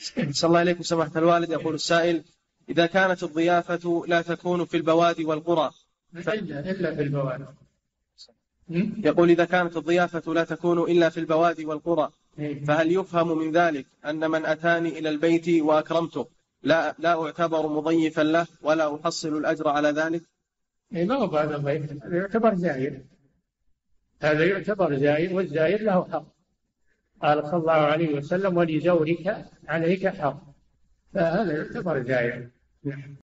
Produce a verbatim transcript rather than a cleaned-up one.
صلى الله عليكم سماحة الوالد. يقول السائل: إذا كانت الضيافة لا تكون في البوادي والقرى ف... إلا في البوادي. يقول: إذا كانت الضيافة لا تكون إلا في البوادي والقرى، فهل يفهم من ذلك أن من أتاني إلى البيت وأكرمته لا, لا أعتبر مضيفا له ولا أحصل الأجر على ذلك؟ إيه، ما هو هذا ضيف، هذا يعتبر زائر، هذا يعتبر زائر، والزائر له حق. قال صلى الله عليه وسلم: ولزورك عليك حق، فهذا يعتبر زائر.